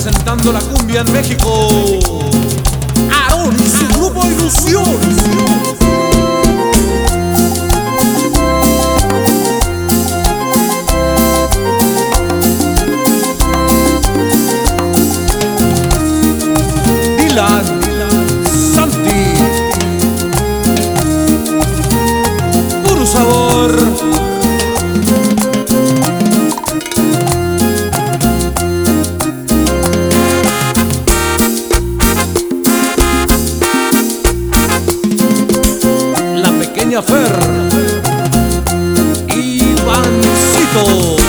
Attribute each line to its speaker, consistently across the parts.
Speaker 1: representando la cumbia en México, Aarón y su grupo Ilusión. Santi, puro sabor. La pequeña Fer, Ivancito.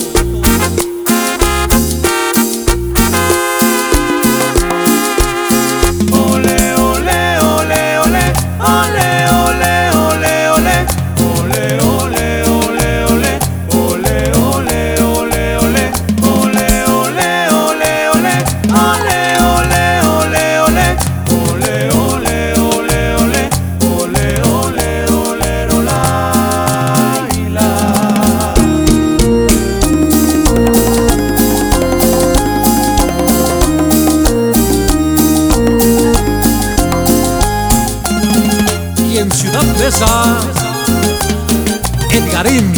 Speaker 1: En Ciudad Neza, Edgarín,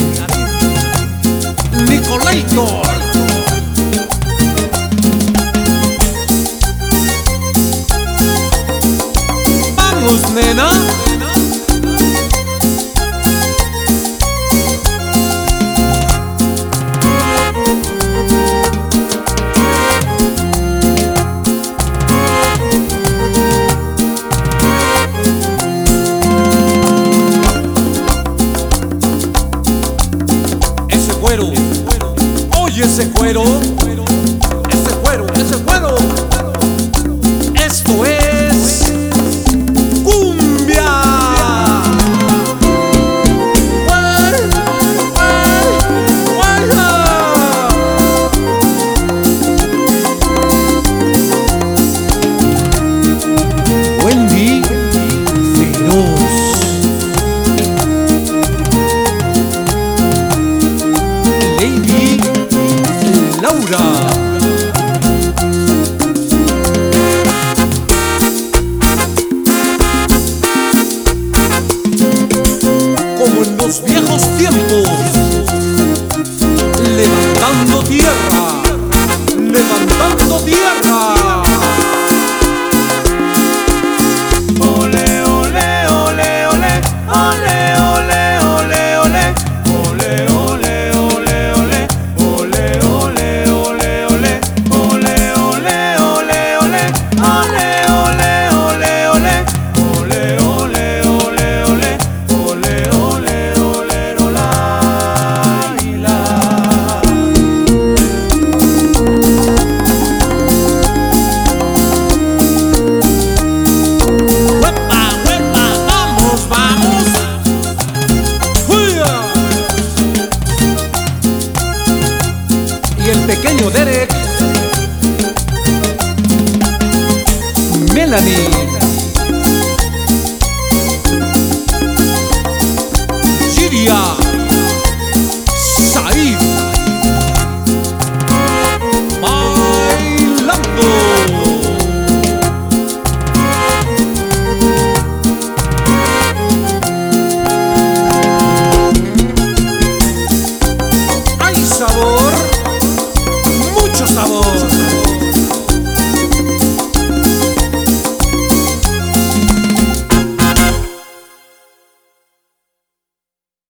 Speaker 1: Nicolaito. Vamos, nena. Oye ese cuero, ese cuero, ese cuero. Esto es cumbia. Wendy Feroz, Lady Laura. Como en los viejos tiempos, levantando tierra, levantando tierra.